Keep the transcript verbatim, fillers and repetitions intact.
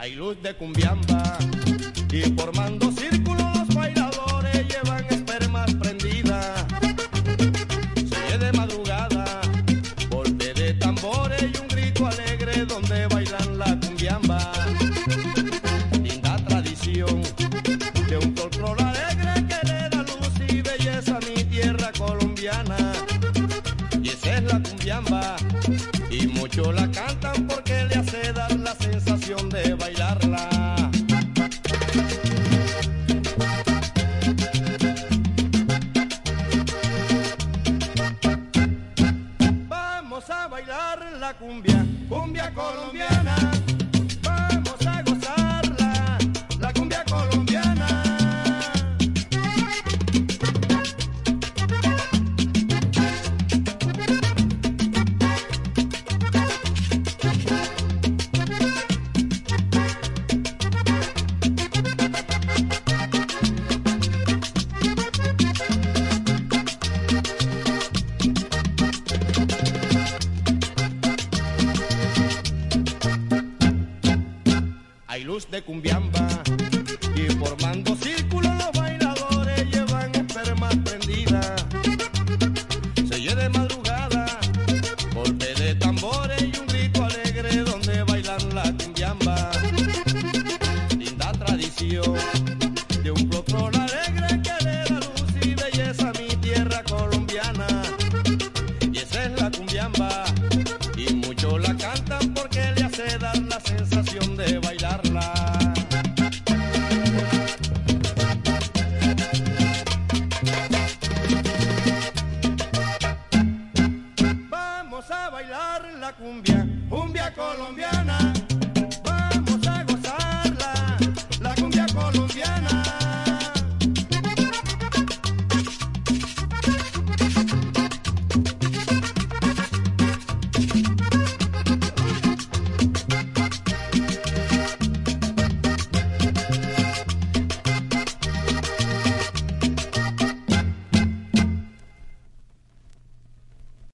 Hay luz de cumbiamba y formando círculos los bailadores llevan espermas prendidas. Se oye de madrugada, golpe de tambores y un grito alegre donde bailan la cumbiamba. Linda tradición de un folclore alegre que le da luz y belleza a mi tierra colombiana. Y esa es la cumbiamba y muchos la cantan porque le hace dar la sensación de bailarla. Vamos a bailar la cumbia, cumbia colombiana. Vamos a gozarla, la cumbia colombiana. Hay luz de cumbiamba y formando círculos los bailadores llevan espermas prendidas. Se oye de madrugada, golpe de tambores y un grito alegre donde bailan la cumbiamba. Linda tradición de un folclore alegre que le da luz y belleza a mi tierra colombiana. Y esa es la cumbiamba y muchos la cantan porque le hace dar la sensación de bailarla. Vamos a bailar la cumbia, cumbia colombiana. Vamos a gozarla, la cumbia colombiana.